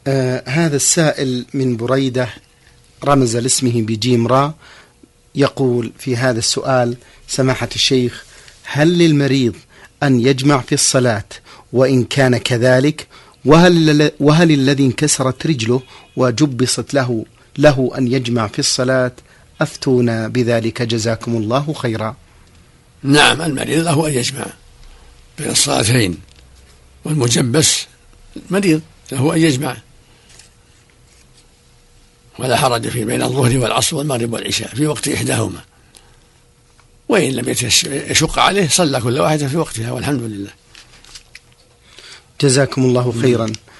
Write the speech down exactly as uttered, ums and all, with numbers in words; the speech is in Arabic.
آه هذا السائل من بريدة رمز لاسمه بجيم را، يقول في هذا السؤال: سماحة الشيخ، هل للمريض أن يجمع في الصلاة؟ وإن كان كذلك، وهل, وهل الذي انكسرت رجله وجبصت له له أن يجمع في الصلاة؟ أفتونا بذلك جزاكم الله خيرا. نعم، المريض له أن يجمع بين الصلاتين، والمجبس مريض له أن يجمع، ولا حرج في بين الظهر والعصر والمغرب والعشاء في وقت إحداهما، وإن لم يشق عليه صلى كل واحدة في وقتها، والحمد لله. جزاكم الله خيرا.